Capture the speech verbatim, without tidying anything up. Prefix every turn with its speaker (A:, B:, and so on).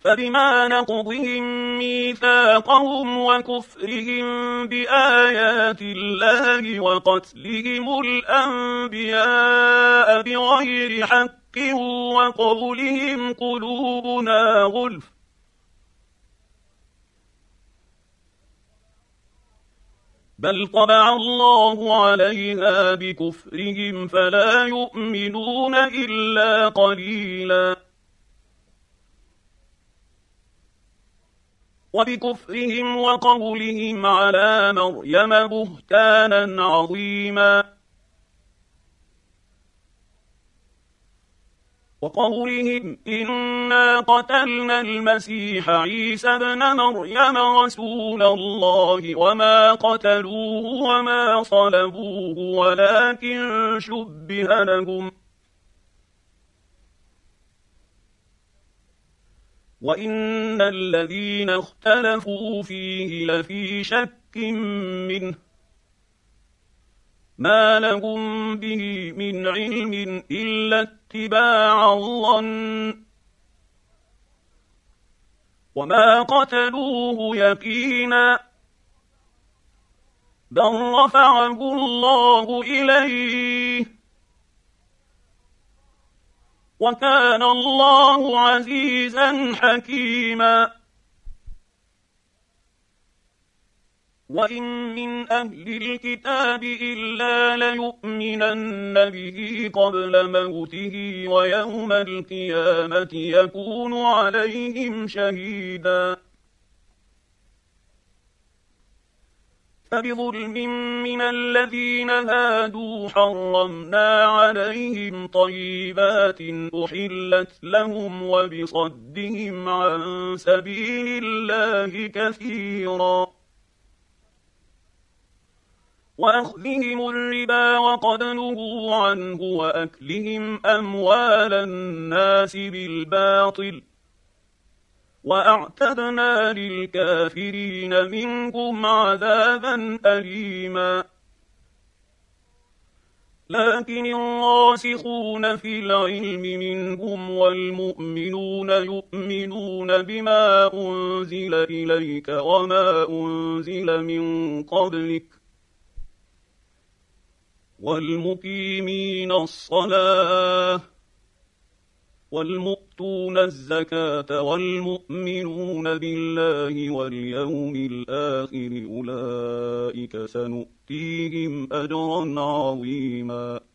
A: فبما نقضهم ميثاقهم وكفرهم بآيات الله وقتلهم الأنبياء بغير حق وقولهم قلوبنا غلف بل طبع الله عليها بكفرهم فلا يؤمنون إلا قليلا وبكفرهم وقولهم على مريم بهتانا عظيما وقولهم إنا قتلنا المسيح عيسى ابن مريم رسول الله وما قتلوه وما صلبوه ولكن شبه لهم وإن الذين اختلفوا فيه لفي شك منه ما لهم به من علم إلا اتباع الظن وما قتلوه يقينا بل رفعه الله إليه وكان الله عزيزا حكيما وإن من أهل الكتاب إلا ليؤمنن به قبل موته ويوم القيامة يكون عليهم شهيدا فبظلم من الذين هادوا حرمنا عليهم طيبات أحلت لهم وبصدهم عن سبيل الله كثيرا وأخذهم الربا وقد نهوا عنه وأكلهم أموال الناس بالباطل وأعتدنا للكافرين منكم عذابا أليما لكن الراسخون في العلم منهم والمؤمنون يؤمنون بما أنزل إليك وما أنزل من قبلك والمقيمين الصلاة والمؤتون الزكاة والمؤمنون بالله واليوم الآخر أولئك سنؤتيهم أجرا عظيما